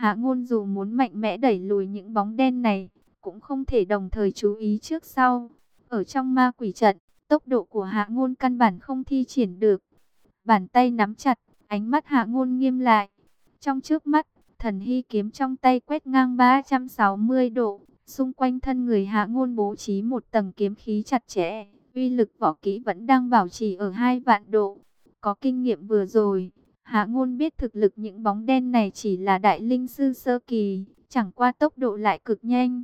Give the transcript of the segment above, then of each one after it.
Hạ Ngôn dù muốn mạnh mẽ đẩy lùi những bóng đen này, cũng không thể đồng thời chú ý trước sau. Ở trong ma quỷ trận, tốc độ của Hạ Ngôn căn bản không thi triển được. Bàn tay nắm chặt, ánh mắt Hạ Ngôn nghiêm lại. Trong chớp mắt, thần hy kiếm trong tay quét ngang 360 độ. Xung quanh thân người Hạ Ngôn bố trí một tầng kiếm khí chặt chẽ. Uy lực võ kỹ vẫn đang bảo trì ở 2 vạn độ. Có kinh nghiệm vừa rồi, Hạ Ngôn biết thực lực những bóng đen này chỉ là đại linh sư sơ kỳ, chẳng qua tốc độ lại cực nhanh.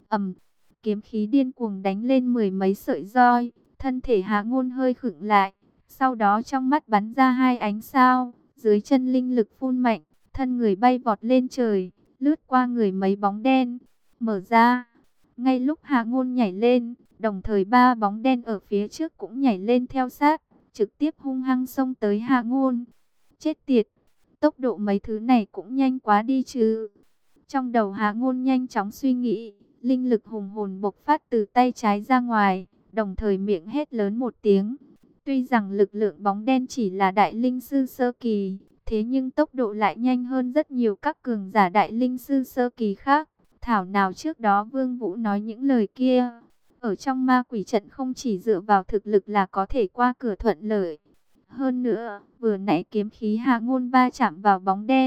Kiếm khí điên cuồng đánh lên mười mấy sợi roi, thân thể Hạ Ngôn hơi khựng lại, sau đó trong mắt bắn ra hai ánh sao, dưới chân linh lực phun mạnh, thân người bay vọt lên trời, lướt qua người mấy bóng đen, mở ra. Ngay lúc Hạ Ngôn nhảy lên, đồng thời ba bóng đen ở phía trước cũng nhảy lên theo sát, trực tiếp hung hăng xông tới Hạ Ngôn. Chết tiệt, tốc độ mấy thứ này cũng nhanh quá đi chứ. Trong đầu Hạ Ngôn nhanh chóng suy nghĩ, linh lực hùng hồn bộc phát từ tay trái ra ngoài, đồng thời miệng hét lớn một tiếng. Tuy rằng lực lượng bóng đen chỉ là đại linh sư sơ kỳ, thế nhưng tốc độ lại nhanh hơn rất nhiều các cường giả đại linh sư sơ kỳ khác. Thảo nào trước đó Vương Vũ nói những lời kia. Ở trong ma quỷ trận không chỉ dựa vào thực lực là có thể qua cửa thuận lợi. Hơn nữa, vừa nãy kiếm khí Hạ Ngôn va chạm vào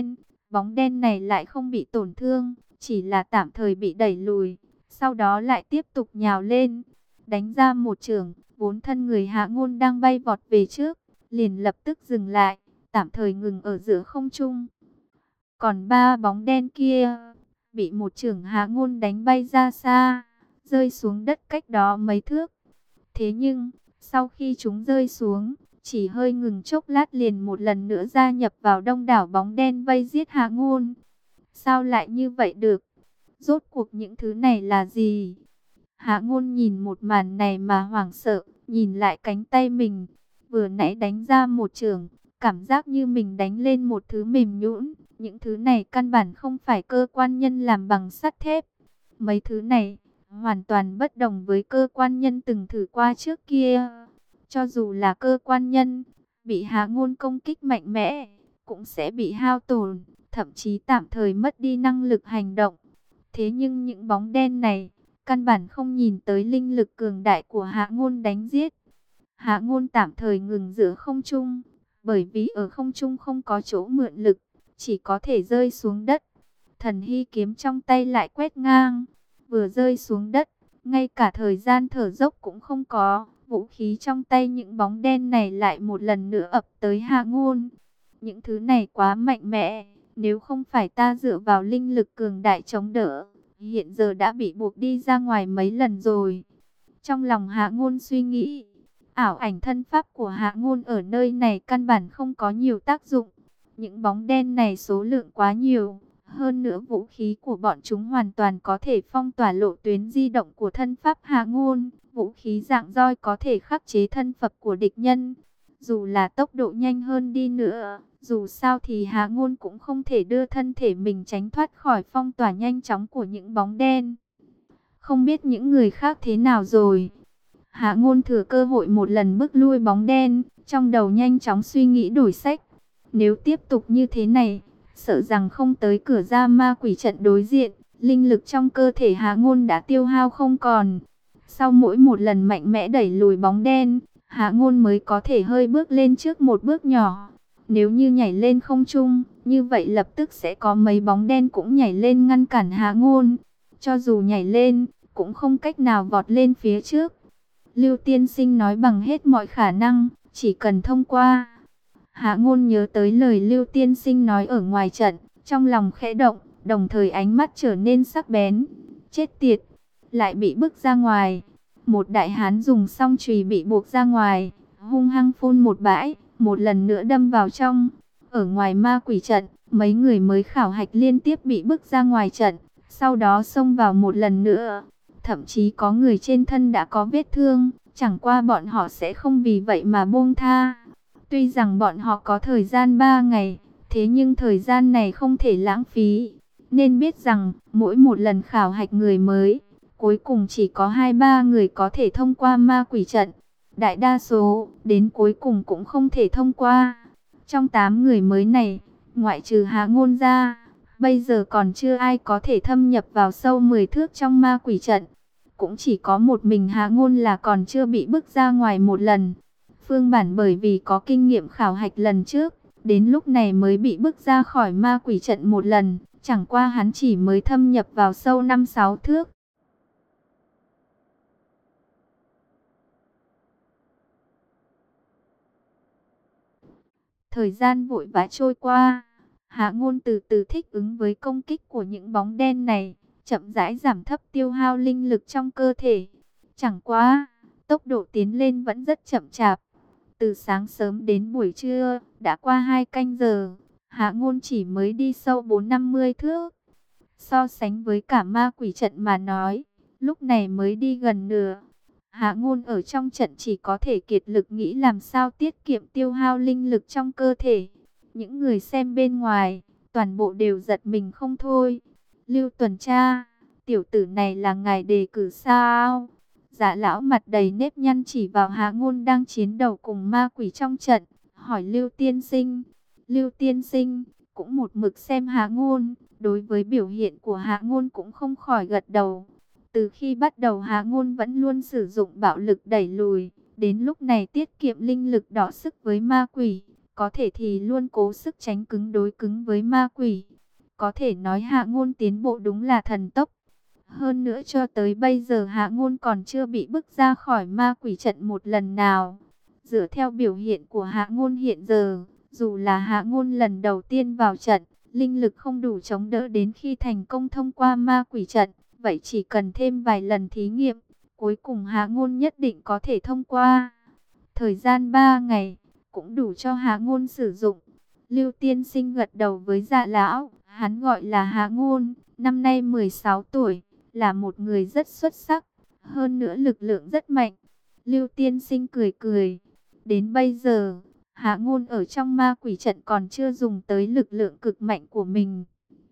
bóng đen này lại không bị tổn thương, chỉ là tạm thời bị đẩy lùi, sau đó lại tiếp tục nhào lên, đánh ra một chưởng, vốn thân người Hạ Ngôn đang bay vọt về trước, liền lập tức dừng lại, tạm thời ngừng ở giữa không trung. Còn ba bóng đen kia, bị một chưởng Hạ Ngôn đánh bay ra xa, rơi xuống đất cách đó mấy thước. Thế nhưng, sau khi chúng rơi xuống, chỉ hơi ngừng chốc lát liền một lần nữa gia nhập vào đông đảo bóng đen vây giết Hạ Ngôn. Sao lại như vậy được? Rốt cuộc những thứ này là gì? Hạ Ngôn nhìn một màn này mà hoảng sợ, nhìn lại cánh tay mình, vừa nãy đánh ra một chưởng, cảm giác như mình đánh lên một thứ mềm nhũn. Những thứ này căn bản không phải cơ quan nhân làm bằng sắt thép. Mấy thứ này hoàn toàn bất đồng với cơ quan nhân từng thử qua trước kia. Cho dù là cơ quan nhân, bị Hạ Ngôn công kích mạnh mẽ, cũng sẽ bị hao tổn, thậm chí tạm thời mất đi năng lực hành động. Thế nhưng những bóng đen này, căn bản không nhìn tới linh lực cường đại của Hạ Ngôn đánh giết. Hạ Ngôn tạm thời ngừng giữa không trung, bởi vì ở không trung không có chỗ mượn lực, chỉ có thể rơi xuống đất. Thần hy kiếm trong tay lại quét ngang, vừa rơi xuống đất, ngay cả thời gian thở dốc cũng không có. Vũ khí trong tay những bóng đen này lại một lần nữa ập tới Hạ Ngôn. Những thứ này quá mạnh mẽ, nếu không phải ta dựa vào linh lực cường đại chống đỡ, hiện giờ đã bị buộc đi ra ngoài mấy lần rồi. Trong lòng Hạ Ngôn suy nghĩ, ảo ảnh thân pháp của Hạ Ngôn ở nơi này căn bản không có nhiều tác dụng. Những bóng đen này số lượng quá nhiều, hơn nữa vũ khí của bọn chúng hoàn toàn có thể phong tỏa lộ tuyến di động của thân pháp Hạ Ngôn. Vũ khí dạng roi có thể khắc chế thân phập của địch nhân. Dù là tốc độ nhanh hơn đi nữa, dù sao thì Hạ Ngôn cũng không thể đưa thân thể mình tránh thoát khỏi phong tỏa nhanh chóng của những bóng đen. Không biết những người khác thế nào rồi. Hạ Ngôn thừa cơ hội một lần bước lui bóng đen, trong đầu nhanh chóng suy nghĩ đổi sách. Nếu tiếp tục như thế này, sợ rằng không tới cửa ra ma quỷ trận đối diện, linh lực trong cơ thể Hạ Ngôn đã tiêu hao không còn. Sau mỗi một lần mạnh mẽ đẩy lùi bóng đen, Hạ Ngôn mới có thể hơi bước lên trước một bước nhỏ. Nếu như nhảy lên không trung, như vậy lập tức sẽ có mấy bóng đen cũng nhảy lên ngăn cản Hạ Ngôn. Cho dù nhảy lên, cũng không cách nào vọt lên phía trước. Lưu tiên sinh nói bằng hết mọi khả năng, chỉ cần thông qua. Hạ Ngôn nhớ tới lời Lưu tiên sinh nói ở ngoài trận, trong lòng khẽ động, đồng thời ánh mắt trở nên sắc bén. Chết tiệt, lại bị bức ra ngoài. Một đại hán dùng song chùy bị buộc ra ngoài, hung hăng phun một bãi, một lần nữa đâm vào trong. Ở ngoài ma quỷ trận, mấy người mới khảo hạch liên tiếp bị bức ra ngoài trận, sau đó xông vào một lần nữa. Thậm chí có người trên thân đã có vết thương, chẳng qua bọn họ sẽ không vì vậy mà buông tha. Tuy rằng bọn họ có thời gian 3 ngày, thế nhưng thời gian này không thể lãng phí. Nên biết rằng, mỗi một lần khảo hạch người mới, cuối cùng chỉ có 2-3 người có thể thông qua ma quỷ trận. Đại đa số, đến cuối cùng cũng không thể thông qua. Trong 8 người mới này, ngoại trừ Hạ Ngôn ra, Bây giờ còn chưa ai có thể thâm nhập vào sâu 10 thước trong ma quỷ trận. Cũng chỉ có một mình Hạ Ngôn là còn chưa bị bức ra ngoài một lần. Phương Bản bởi vì có kinh nghiệm khảo hạch lần trước, đến lúc này mới bị bức ra khỏi ma quỷ trận một lần. Chẳng qua hắn chỉ mới thâm nhập vào sâu 5-6 thước. Thời gian vội vã trôi qua, Hạ Ngôn từ từ thích ứng với công kích của những bóng đen này, chậm rãi giảm thấp tiêu hao linh lực trong cơ thể. Chẳng qua, tốc độ tiến lên vẫn rất chậm chạp. Từ sáng sớm đến buổi trưa, đã qua 2 canh giờ, Hạ Ngôn chỉ mới đi sâu 4-50 thước. So sánh với cả ma quỷ trận mà nói, lúc này mới đi gần nửa. Hạ Ngôn ở trong trận chỉ có thể kiệt lực nghĩ làm sao tiết kiệm tiêu hao linh lực trong cơ thể. Những người xem bên ngoài, toàn bộ đều giật mình không thôi. Lưu tuần tra, tiểu tử này là ngài đề cử sao? Dạ lão mặt đầy nếp nhăn chỉ vào Hạ Ngôn đang chiến đấu cùng ma quỷ trong trận, hỏi Lưu tiên sinh. Lưu tiên sinh cũng một mực xem Hạ Ngôn, đối với biểu hiện của Hạ Ngôn cũng không khỏi gật đầu. Từ khi bắt đầu Hạ Ngôn vẫn luôn sử dụng bạo lực đẩy lùi, đến lúc này tiết kiệm linh lực đọ sức với ma quỷ, có thể thì luôn cố sức tránh cứng đối cứng với ma quỷ. Có thể nói Hạ Ngôn tiến bộ đúng là thần tốc. Hơn nữa cho tới bây giờ Hạ Ngôn còn chưa bị bức ra khỏi ma quỷ trận một lần nào. Dựa theo biểu hiện của Hạ Ngôn hiện giờ, dù là Hạ Ngôn lần đầu tiên vào trận, linh lực không đủ chống đỡ đến khi thành công thông qua ma quỷ trận. Vậy chỉ cần thêm vài lần thí nghiệm, cuối cùng Hạ Ngôn nhất định có thể thông qua. Thời gian 3 ngày, cũng đủ cho Hạ Ngôn sử dụng. Lưu tiên sinh gật đầu với Dạ lão, hắn gọi là Hạ Ngôn, năm nay 16 tuổi, là một người rất xuất sắc, hơn nữa lực lượng rất mạnh. Lưu tiên sinh cười cười, đến bây giờ, Hạ Ngôn ở trong ma quỷ trận còn chưa dùng tới lực lượng cực mạnh của mình.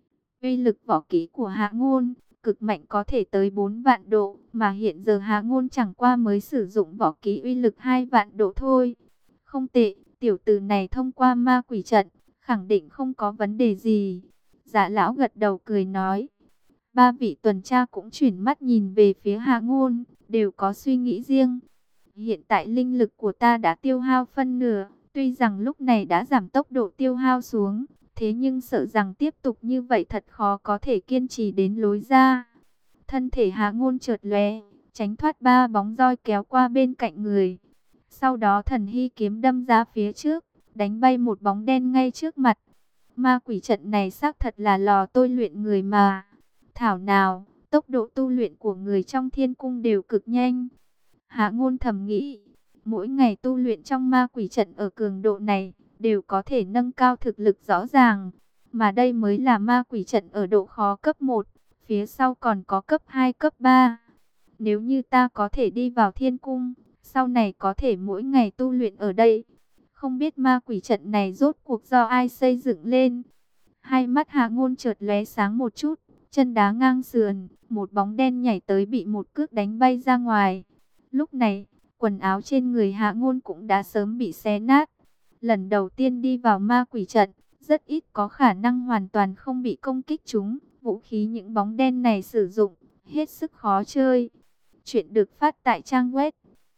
Uy lực võ kỹ của Hạ Ngôn cực mạnh có thể tới 4 vạn độ, mà hiện giờ Hạ Ngôn chẳng qua mới sử dụng võ kỹ uy lực 2 vạn độ thôi. Không tệ, tiểu tử này thông qua ma quỷ trận, khẳng định không có vấn đề gì. Dạ lão gật đầu cười nói. Ba vị tuần tra cũng chuyển mắt nhìn về phía Hạ Ngôn, đều có suy nghĩ riêng. Hiện tại linh lực của ta đã tiêu hao phân nửa, tuy rằng lúc này đã giảm tốc độ tiêu hao xuống, thế nhưng sợ rằng tiếp tục như vậy thật khó có thể kiên trì đến lối ra. Thân thể Hạ Ngôn chợt lóe, tránh thoát 3 bóng roi kéo qua bên cạnh người. Sau đó thần hy kiếm đâm ra phía trước, đánh bay một bóng đen ngay trước mặt. Ma quỷ trận này xác thật là lò tôi luyện người mà. Thảo nào, tốc độ tu luyện của người trong thiên cung đều cực nhanh. Hạ Ngôn thầm nghĩ, mỗi ngày tu luyện trong ma quỷ trận ở cường độ này, đều có thể nâng cao thực lực rõ ràng. Mà đây mới là ma quỷ trận ở độ khó cấp 1, phía sau còn có cấp 2, cấp 3. Nếu như ta có thể đi vào thiên cung, sau này có thể mỗi ngày tu luyện ở đây. Không biết ma quỷ trận này rốt cuộc do ai xây dựng lên. Hai mắt Hạ Ngôn chợt lóe sáng một chút, chân đá ngang sườn, một bóng đen nhảy tới bị một cước đánh bay ra ngoài. Lúc này, quần áo trên người Hạ Ngôn cũng đã sớm bị xé nát. Lần đầu tiên đi vào ma quỷ trận, rất ít có khả năng hoàn toàn không bị công kích chúng. Vũ khí những bóng đen này sử dụng, hết sức khó chơi. Chuyện được phát tại trang web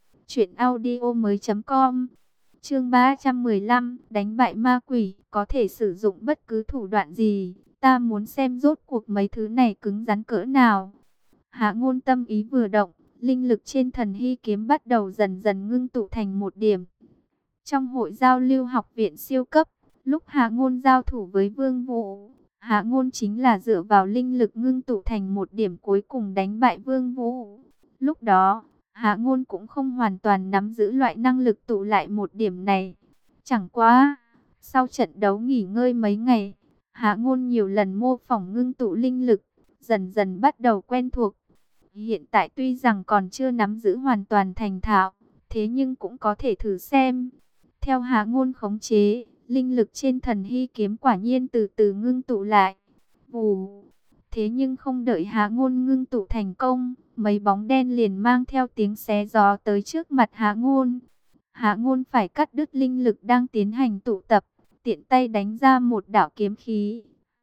truyệnaudiomoi.com. Chương 315, đánh bại ma quỷ, có thể sử dụng bất cứ thủ đoạn gì, ta muốn xem rốt cuộc mấy thứ này cứng rắn cỡ nào. Hạ Ngôn tâm ý vừa động, linh lực trên thần hy kiếm bắt đầu dần dần ngưng tụ thành một điểm. Trong hội giao lưu học viện siêu cấp, lúc Hạ Ngôn giao thủ với Vương Vũ, Hạ Ngôn chính là dựa vào linh lực ngưng tụ thành một điểm cuối cùng đánh bại Vương Vũ. Lúc đó, Hạ Ngôn cũng không hoàn toàn nắm giữ loại năng lực tụ lại một điểm này. Chẳng qua, sau trận đấu nghỉ ngơi mấy ngày, Hạ Ngôn nhiều lần mô phỏng ngưng tụ linh lực, dần dần bắt đầu quen thuộc. Hiện tại tuy rằng còn chưa nắm giữ hoàn toàn thành thạo, thế nhưng cũng có thể thử xem. Theo Hạ Ngôn khống chế, linh lực trên thần hy kiếm quả nhiên từ từ ngưng tụ lại. Vù. Thế nhưng không đợi Hạ Ngôn ngưng tụ thành công, mấy bóng đen liền mang theo tiếng xé gió tới trước mặt Hạ Ngôn. Hạ Ngôn phải cắt đứt linh lực đang tiến hành tụ tập, tiện tay đánh ra một đạo kiếm khí,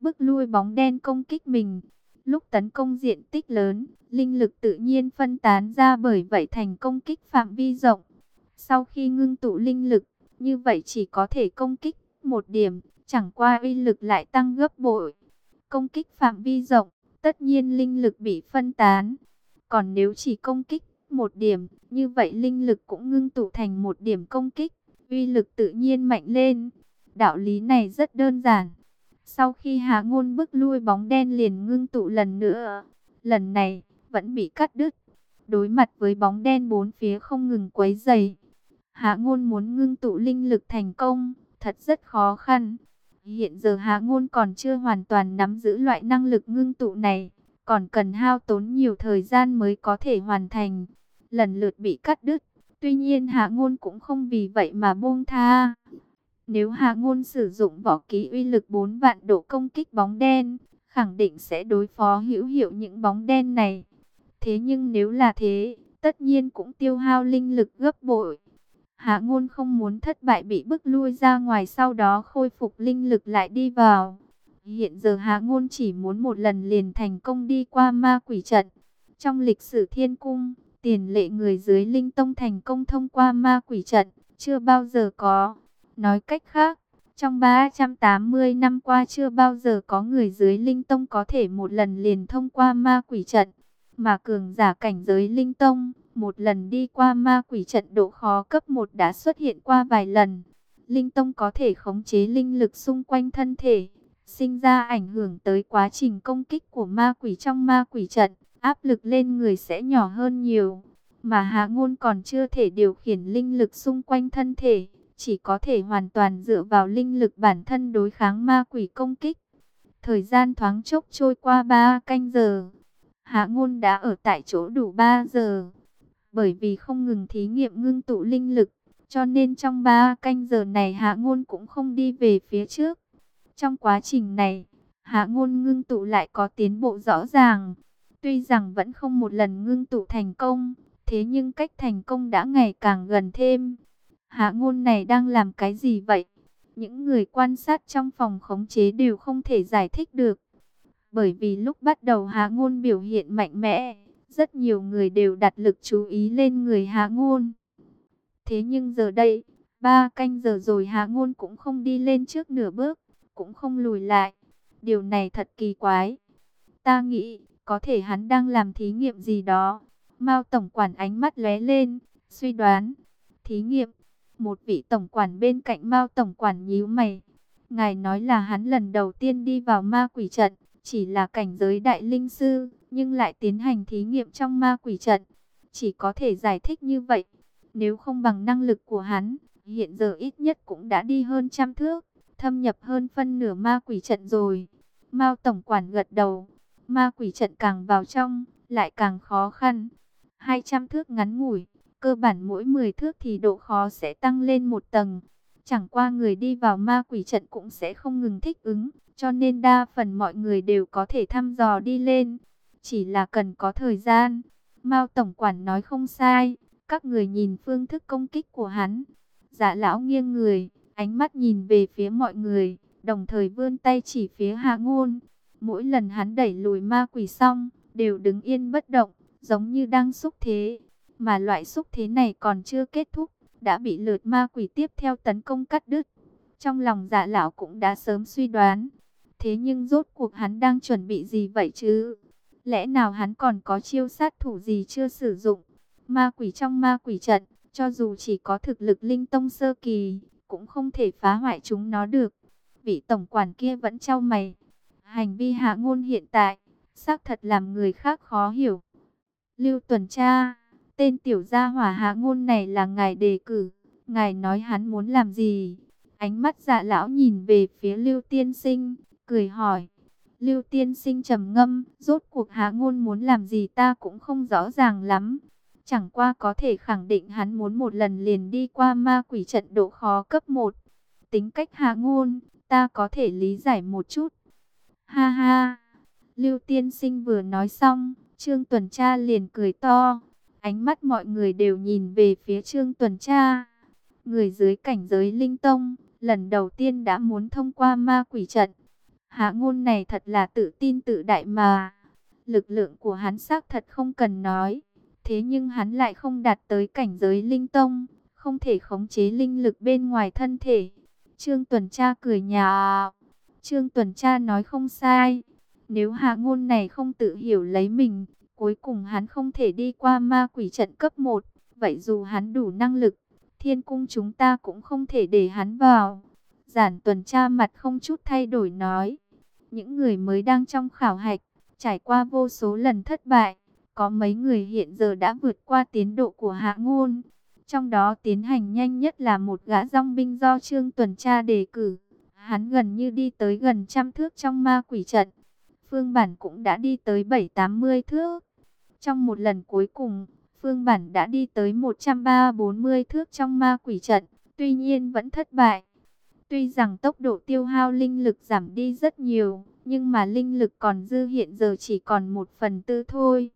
bức lui bóng đen công kích mình. Lúc tấn công diện tích lớn, linh lực tự nhiên phân tán ra, bởi vậy thành công kích phạm vi rộng. Sau khi ngưng tụ linh lực, như vậy chỉ có thể công kích một điểm, chẳng qua uy lực lại tăng gấp bội. Công kích phạm vi rộng, tất nhiên linh lực bị phân tán. Còn nếu chỉ công kích một điểm, như vậy linh lực cũng ngưng tụ thành một điểm công kích, uy lực tự nhiên mạnh lên. Đạo lý này rất đơn giản. Sau khi Hạ Ngôn bức lui bóng đen liền ngưng tụ lần nữa. Lần này, vẫn bị cắt đứt. Đối mặt với bóng đen bốn phía không ngừng quấy rầy, Hạ Ngôn muốn ngưng tụ linh lực thành công, thật rất khó khăn. Hiện giờ Hạ Ngôn còn chưa hoàn toàn nắm giữ loại năng lực ngưng tụ này, còn cần hao tốn nhiều thời gian mới có thể hoàn thành. Lần lượt bị cắt đứt, tuy nhiên Hạ Ngôn cũng không vì vậy mà buông tha. Nếu Hạ Ngôn sử dụng võ kỹ uy lực 4 vạn độ công kích bóng đen, khẳng định sẽ đối phó hữu hiệu những bóng đen này. Thế nhưng nếu là thế, tất nhiên cũng tiêu hao linh lực gấp bội. Hạ Ngôn không muốn thất bại bị bức lui ra ngoài, sau đó khôi phục linh lực lại đi vào. Hiện giờ Hạ Ngôn chỉ muốn một lần liền thành công đi qua ma quỷ trận. Trong lịch sử thiên cung, tiền lệ người dưới linh tông thành công thông qua ma quỷ trận, chưa bao giờ có. Nói cách khác, trong 380 năm qua chưa bao giờ có người dưới linh tông có thể một lần liền thông qua ma quỷ trận. Mà cường giả cảnh giới linh tông, một lần đi qua ma quỷ trận độ khó cấp 1 đã xuất hiện qua vài lần. Linh tông có thể khống chế linh lực xung quanh thân thể, sinh ra ảnh hưởng tới quá trình công kích của ma quỷ trong ma quỷ trận, áp lực lên người sẽ nhỏ hơn nhiều. Mà Hạ Ngôn còn chưa thể điều khiển linh lực xung quanh thân thể, chỉ có thể hoàn toàn dựa vào linh lực bản thân đối kháng ma quỷ công kích. Thời gian thoáng chốc trôi qua 3 canh giờ. Hạ Ngôn đã ở tại chỗ đủ 3 giờ. Bởi vì không ngừng thí nghiệm ngưng tụ linh lực, cho nên trong 3 canh giờ này Hạ Ngôn cũng không đi về phía trước. Trong quá trình này, Hạ Ngôn ngưng tụ lại có tiến bộ rõ ràng. Tuy rằng vẫn không một lần ngưng tụ thành công, thế nhưng cách thành công đã ngày càng gần thêm. Hạ Ngôn này đang làm cái gì vậy? Những người quan sát trong phòng khống chế đều không thể giải thích được. Bởi vì lúc bắt đầu Hạ Ngôn biểu hiện mạnh mẽ, rất nhiều người đều đặt lực chú ý lên người Hạ Ngôn. Thế nhưng giờ đây, 3 canh giờ rồi Hạ Ngôn cũng không đi lên trước nửa bước, cũng không lùi lại. Điều này thật kỳ quái. Ta nghĩ, có thể hắn đang làm thí nghiệm gì đó. Mao tổng quản ánh mắt lóe lên, suy đoán. Thí nghiệm? Một vị tổng quản bên cạnh Mao tổng quản nhíu mày. Ngài nói là hắn lần đầu tiên đi vào ma quỷ trận, chỉ là cảnh giới đại linh sư, nhưng lại tiến hành thí nghiệm trong ma quỷ trận. Chỉ có thể giải thích như vậy. Nếu không bằng năng lực của hắn, hiện giờ ít nhất cũng đã đi hơn 100 thước, thâm nhập hơn phân nửa ma quỷ trận rồi. Mao tổng quản gật đầu. Ma quỷ trận càng vào trong, lại càng khó khăn. 200 thước ngắn ngủi, cơ bản mỗi 10 thước thì độ khó sẽ tăng lên một tầng. Chẳng qua người đi vào ma quỷ trận cũng sẽ không ngừng thích ứng, cho nên đa phần mọi người đều có thể thăm dò đi lên. Chỉ là cần có thời gian. Mao tổng quản nói không sai. Các người nhìn phương thức công kích của hắn. Dạ lão nghiêng người, ánh mắt nhìn về phía mọi người, đồng thời vươn tay chỉ phía Hạ Ngôn. Mỗi lần hắn đẩy lùi ma quỷ xong, đều đứng yên bất động, giống như đang xúc thế. Mà loại xúc thế này còn chưa kết thúc, đã bị lượt ma quỷ tiếp theo tấn công cắt đứt. Trong lòng Dạ lão cũng đã sớm suy đoán. Thế nhưng rốt cuộc hắn đang chuẩn bị gì vậy chứ? Lẽ nào hắn còn có chiêu sát thủ gì chưa sử dụng? Ma quỷ trong ma quỷ trận, cho dù chỉ có thực lực linh tông sơ kỳ, cũng không thể phá hoại chúng nó được. Vị tổng quản kia vẫn chau mày. Hành vi Hạ Ngôn hiện tại, xác thật làm người khác khó hiểu. Lưu tuần tra, tên tiểu gia hỏa Hạ Ngôn này là ngài đề cử. Ngài nói hắn muốn làm gì? Ánh mắt Dạ lão nhìn về phía Lưu tiên sinh, cười hỏi. Lưu tiên sinh trầm ngâm, rốt cuộc Hạ Ngôn muốn làm gì ta cũng không rõ ràng lắm. Chẳng qua có thể khẳng định hắn muốn một lần liền đi qua ma quỷ trận độ khó cấp 1. Tính cách Hạ Ngôn, ta có thể lý giải một chút. Ha ha, Lưu tiên sinh vừa nói xong, Trương tuần tra liền cười to. Ánh mắt mọi người đều nhìn về phía Trương tuần tra. Người dưới cảnh giới linh tông, lần đầu tiên đã muốn thông qua ma quỷ trận. Hạ Ngôn này thật là tự tin tự đại mà. Lực lượng của hắn xác thật không cần nói. Thế nhưng hắn lại không đạt tới cảnh giới linh tông, không thể khống chế linh lực bên ngoài thân thể. Trương Tuần Tra cười nhạo. Trương Tuần Tra nói không sai. Nếu Hạ Ngôn này không tự hiểu lấy mình, cuối cùng hắn không thể đi qua ma quỷ trận cấp 1. Vậy dù hắn đủ năng lực, thiên cung chúng ta cũng không thể để hắn vào. Giản Tuần Tra mặt không chút thay đổi nói. Những người mới đang trong khảo hạch, trải qua vô số lần thất bại, có mấy người hiện giờ đã vượt qua tiến độ của Hạ Ngôn. Trong đó tiến hành nhanh nhất là một gã dòng binh do Trương Tuần Tra đề cử. Hắn gần như đi tới gần 100 thước trong ma quỷ trận. Phương Bản cũng đã đi tới 7-80 thước. Trong một lần cuối cùng, Phương Bản đã đi tới 130-140 thước trong ma quỷ trận, tuy nhiên vẫn thất bại. Tuy rằng tốc độ tiêu hao linh lực giảm đi rất nhiều, nhưng mà linh lực còn dư hiện giờ chỉ còn 1/4 thôi.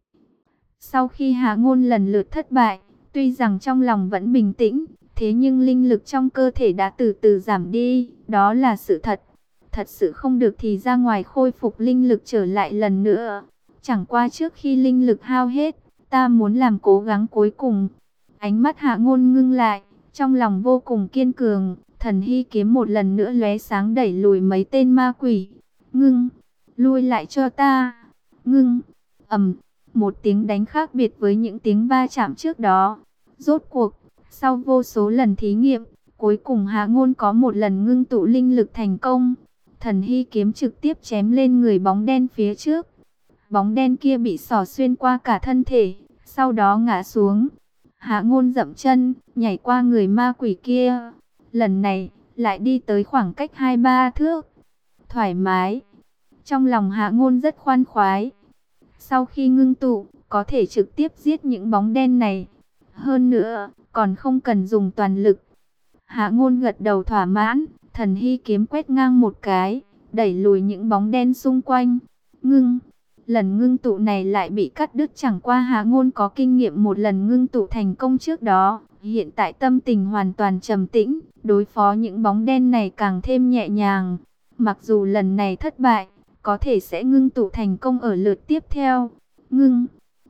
Sau khi Hạ Ngôn lần lượt thất bại, tuy rằng trong lòng vẫn bình tĩnh, thế nhưng linh lực trong cơ thể đã từ từ giảm đi, đó là sự thật. Thật sự không được thì ra ngoài khôi phục linh lực trở lại lần nữa. Chẳng qua trước khi linh lực hao hết, ta muốn làm cố gắng cuối cùng. Ánh mắt Hạ Ngôn ngưng lại, trong lòng vô cùng kiên cường. Thần hy kiếm một lần nữa lóe sáng đẩy lùi mấy tên ma quỷ. Ngưng, lui lại cho ta. Ngưng, ầm, một tiếng đánh khác biệt với những tiếng va chạm trước đó. Rốt cuộc, sau vô số lần thí nghiệm, cuối cùng Hạ Ngôn có một lần ngưng tụ linh lực thành công. Thần hy kiếm trực tiếp chém lên người bóng đen phía trước. Bóng đen kia bị xỏ xuyên qua cả thân thể, sau đó ngã xuống. Hạ Ngôn dậm chân, nhảy qua người ma quỷ kia. Lần này, lại đi tới khoảng cách 2-3 thước. Thoải mái. Trong lòng Hạ Ngôn rất khoan khoái. Sau khi ngưng tụ, có thể trực tiếp giết những bóng đen này. Hơn nữa, còn không cần dùng toàn lực. Hạ Ngôn gật đầu thỏa mãn, thần hy kiếm quét ngang một cái, đẩy lùi những bóng đen xung quanh. Ngưng. Lần ngưng tụ này lại bị cắt đứt, chẳng qua Hạ Ngôn có kinh nghiệm một lần ngưng tụ thành công trước đó. Hiện tại tâm tình hoàn toàn trầm tĩnh, đối phó những bóng đen này càng thêm nhẹ nhàng. Mặc dù lần này thất bại, có thể sẽ ngưng tụ thành công ở lượt tiếp theo. Ngưng,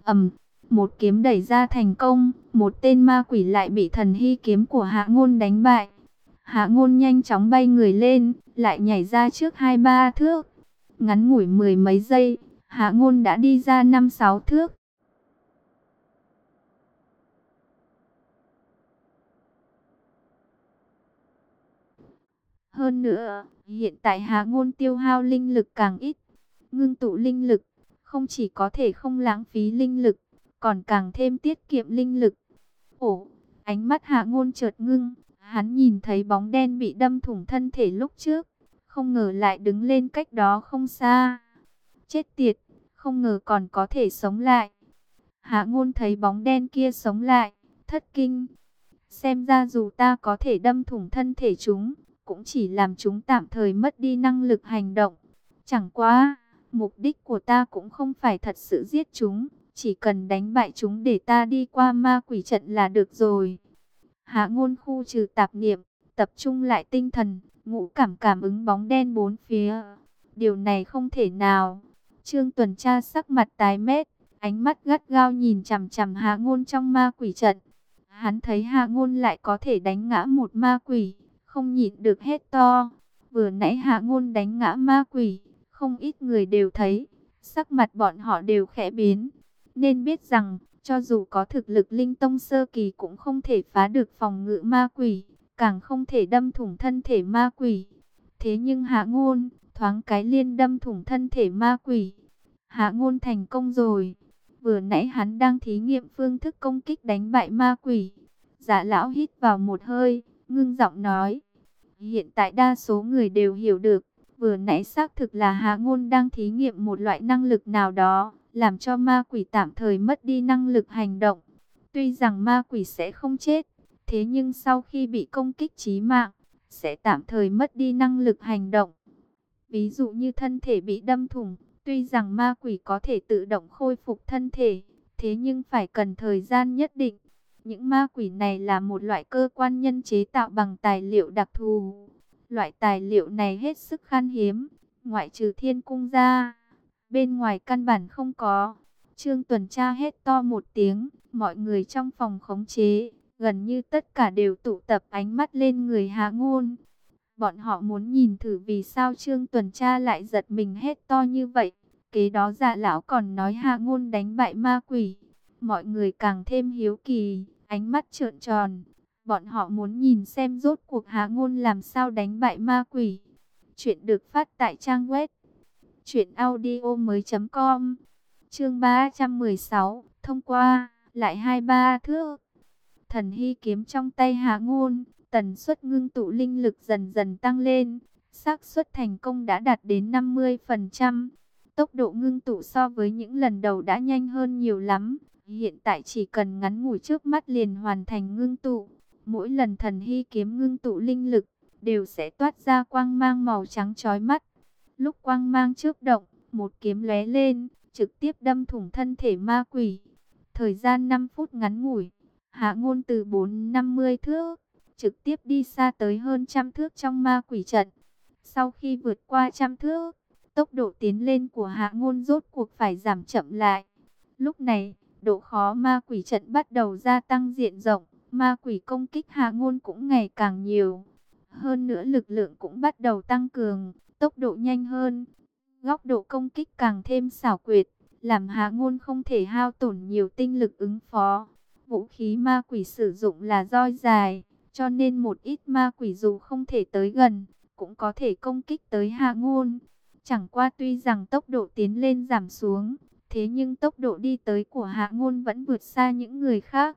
một kiếm đẩy ra thành công, một tên ma quỷ lại bị thần hy kiếm của Hạ Ngôn đánh bại. Hạ Ngôn nhanh chóng bay người lên, lại nhảy ra trước 2-3 thước. Ngắn ngủi mười mấy giây, Hạ Ngôn đã đi ra 5-6 thước. Hơn nữa, hiện tại Hạ Ngôn tiêu hao linh lực càng ít. Ngưng tụ linh lực, không chỉ có thể không lãng phí linh lực, còn càng thêm tiết kiệm linh lực. Ồ, ánh mắt Hạ Ngôn chợt ngưng, hắn nhìn thấy bóng đen bị đâm thủng thân thể lúc trước, không ngờ lại đứng lên cách đó không xa. Chết tiệt, không ngờ còn có thể sống lại. Hạ Ngôn thấy bóng đen kia sống lại, thất kinh. Xem ra dù ta có thể đâm thủng thân thể chúng, cũng chỉ làm chúng tạm thời mất đi năng lực hành động. Chẳng qua, mục đích của ta cũng không phải thật sự giết chúng, chỉ cần đánh bại chúng để ta đi qua ma quỷ trận là được rồi. Hạ Ngôn khu trừ tạp niệm, tập trung lại tinh thần, ngũ cảm cảm ứng bóng đen bốn phía. Điều này không thể nào. Trương Tuần Tra sắc mặt tái mét, ánh mắt gắt gao nhìn chằm chằm Hạ Ngôn trong ma quỷ trận. Hắn thấy Hạ Ngôn lại có thể đánh ngã một ma quỷ, không nhịn được hét to. Vừa nãy Hạ Ngôn đánh ngã ma quỷ, không ít người đều thấy, sắc mặt bọn họ đều khẽ biến. Nên biết rằng, cho dù có thực lực linh tông sơ kỳ cũng không thể phá được phòng ngự ma quỷ, càng không thể đâm thủng thân thể ma quỷ. Thế nhưng Hạ Ngôn, thoáng cái liên đâm thủng thân thể ma quỷ. Hạ Ngôn thành công rồi. Vừa nãy hắn đang thí nghiệm phương thức công kích đánh bại ma quỷ. Dạ lão hít vào một hơi, ngưng giọng nói. Hiện tại đa số người đều hiểu được, vừa nãy xác thực là Hạ Ngôn đang thí nghiệm một loại năng lực nào đó, làm cho ma quỷ tạm thời mất đi năng lực hành động. Tuy rằng ma quỷ sẽ không chết, thế nhưng sau khi bị công kích chí mạng, sẽ tạm thời mất đi năng lực hành động. Ví dụ như thân thể bị đâm thủng, tuy rằng ma quỷ có thể tự động khôi phục thân thể, thế nhưng phải cần thời gian nhất định. Những ma quỷ này là một loại cơ quan nhân chế tạo bằng tài liệu đặc thù. Loại tài liệu này hết sức khan hiếm, ngoại trừ thiên cung ra, bên ngoài căn bản không có. Trương tuần tra hét to một tiếng, mọi người trong phòng khống chế, gần như tất cả đều tụ tập ánh mắt lên người Hạ Ngôn. Bọn họ muốn nhìn thử vì sao Trương tuần tra lại giật mình hét to như vậy. Kế đó Dạ lão còn nói Hạ Ngôn đánh bại ma quỷ. Mọi người càng thêm hiếu kỳ, ánh mắt trợn tròn. Bọn họ muốn nhìn xem rốt cuộc Hạ Ngôn làm sao đánh bại ma quỷ. Chuyện được phát tại trang web truyệnaudiomoi.com. Chương 316, thông qua, lại 23 thước. Thần hy kiếm trong tay Hạ Ngôn, tần suất ngưng tụ linh lực dần dần tăng lên, xác suất thành công đã đạt đến 50%. Tốc độ ngưng tụ so với những lần đầu đã nhanh hơn nhiều lắm. Hiện tại chỉ cần ngắn ngủi trước mắt liền hoàn thành ngưng tụ. Mỗi lần thần hy kiếm ngưng tụ linh lực, đều sẽ toát ra quang mang màu trắng chói mắt. Lúc quang mang chớp động, một kiếm lóe lên, trực tiếp đâm thủng thân thể ma quỷ. Thời gian 5 phút ngắn ngủi, Hạ Ngôn từ 450 thước, trực tiếp đi xa tới hơn 100 thước trong ma quỷ trận. Sau khi vượt qua 100 thước, tốc độ tiến lên của Hạ Ngôn rốt cuộc phải giảm chậm lại. Lúc này, độ khó ma quỷ trận bắt đầu gia tăng diện rộng, ma quỷ công kích Hạ Ngôn cũng ngày càng nhiều. Hơn nữa lực lượng cũng bắt đầu tăng cường, tốc độ nhanh hơn, góc độ công kích càng thêm xảo quyệt, làm Hạ Ngôn không thể hao tổn nhiều tinh lực ứng phó. Vũ khí ma quỷ sử dụng là roi dài, cho nên một ít ma quỷ dù không thể tới gần, cũng có thể công kích tới Hạ Ngôn. Chẳng qua tuy rằng tốc độ tiến lên giảm xuống, thế nhưng tốc độ đi tới của Hạ Ngôn vẫn vượt xa những người khác.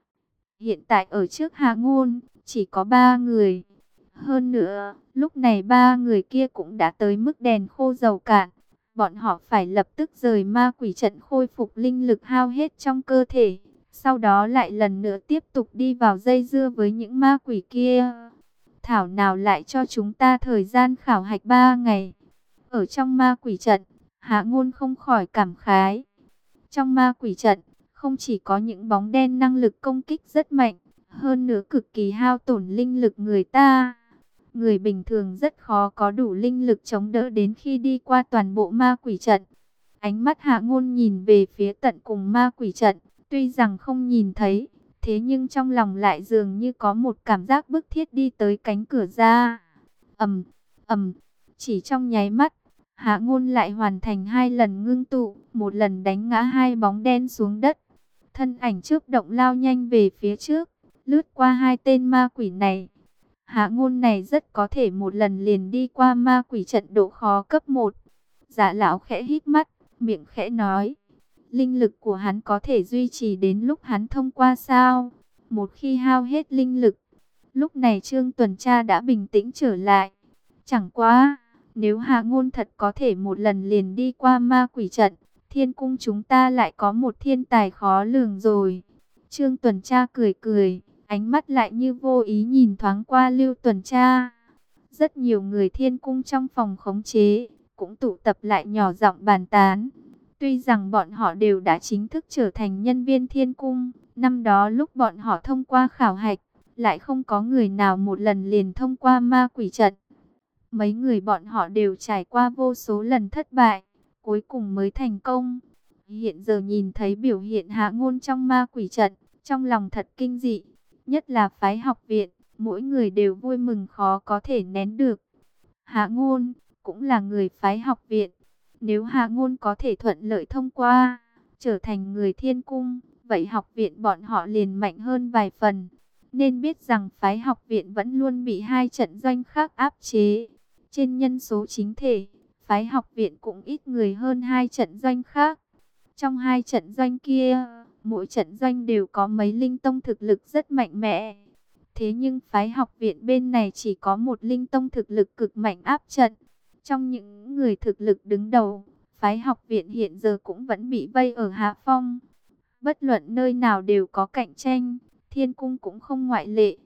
Hiện tại ở trước Hạ Ngôn, chỉ có 3 người. Hơn nữa, lúc này 3 người kia cũng đã tới mức đèn khô dầu cạn. Bọn họ phải lập tức rời ma quỷ trận khôi phục linh lực hao hết trong cơ thể. Sau đó lại lần nữa tiếp tục đi vào dây dưa với những ma quỷ kia. Thảo nào lại cho chúng ta thời gian khảo hạch 3 ngày. Ở trong ma quỷ trận, Hạ Ngôn không khỏi cảm khái. Trong ma quỷ trận, không chỉ có những bóng đen năng lực công kích rất mạnh, hơn nữa cực kỳ hao tổn linh lực người ta. Người bình thường rất khó có đủ linh lực chống đỡ đến khi đi qua toàn bộ ma quỷ trận. Ánh mắt Hạ Ngôn nhìn về phía tận cùng ma quỷ trận, tuy rằng không nhìn thấy, thế nhưng trong lòng lại dường như có một cảm giác bức thiết đi tới cánh cửa ra. Ầm, ầm, chỉ trong nháy mắt, Hạ Ngôn lại hoàn thành 2 lần ngưng tụ, một lần đánh ngã 2 bóng đen xuống đất. Thân ảnh chớp động lao nhanh về phía trước, lướt qua 2 tên ma quỷ này. Hạ Ngôn này rất có thể một lần liền đi qua ma quỷ trận độ khó cấp 1. Dạ lão khẽ hít mắt, miệng khẽ nói. Linh lực của hắn có thể duy trì đến lúc hắn thông qua sao? Một khi hao hết linh lực, lúc này Trương tuần tra đã bình tĩnh trở lại. Chẳng qua, nếu Hạ Ngôn thật có thể một lần liền đi qua ma quỷ trận, thiên cung chúng ta lại có một thiên tài khó lường rồi. Trương tuần tra cười cười, ánh mắt lại như vô ý nhìn thoáng qua Lưu tuần tra. Rất nhiều người thiên cung trong phòng khống chế, cũng tụ tập lại nhỏ giọng bàn tán. Tuy rằng bọn họ đều đã chính thức trở thành nhân viên thiên cung, năm đó lúc bọn họ thông qua khảo hạch, lại không có người nào một lần liền thông qua ma quỷ trận. Mấy người bọn họ đều trải qua vô số lần thất bại, cuối cùng mới thành công. Hiện giờ nhìn thấy biểu hiện Hạ Ngôn trong ma quỷ trận, trong lòng thật kinh dị. Nhất là phái học viện, mỗi người đều vui mừng khó có thể nén được. Hạ Ngôn cũng là người phái học viện. Nếu Hạ Ngôn có thể thuận lợi thông qua, trở thành người thiên cung, vậy học viện bọn họ liền mạnh hơn vài phần. Nên biết rằng phái học viện vẫn luôn bị 2 trận doanh khác áp chế. Trên nhân số chính thể, phái học viện cũng ít người hơn 2 trận doanh khác. Trong 2 trận doanh kia, mỗi trận doanh đều có mấy linh tông thực lực rất mạnh mẽ. Thế nhưng phái học viện bên này chỉ có một linh tông thực lực cực mạnh áp trận. Trong những người thực lực đứng đầu, phái học viện hiện giờ cũng vẫn bị vây ở hạ phong. Bất luận nơi nào đều có cạnh tranh, thiên cung cũng không ngoại lệ.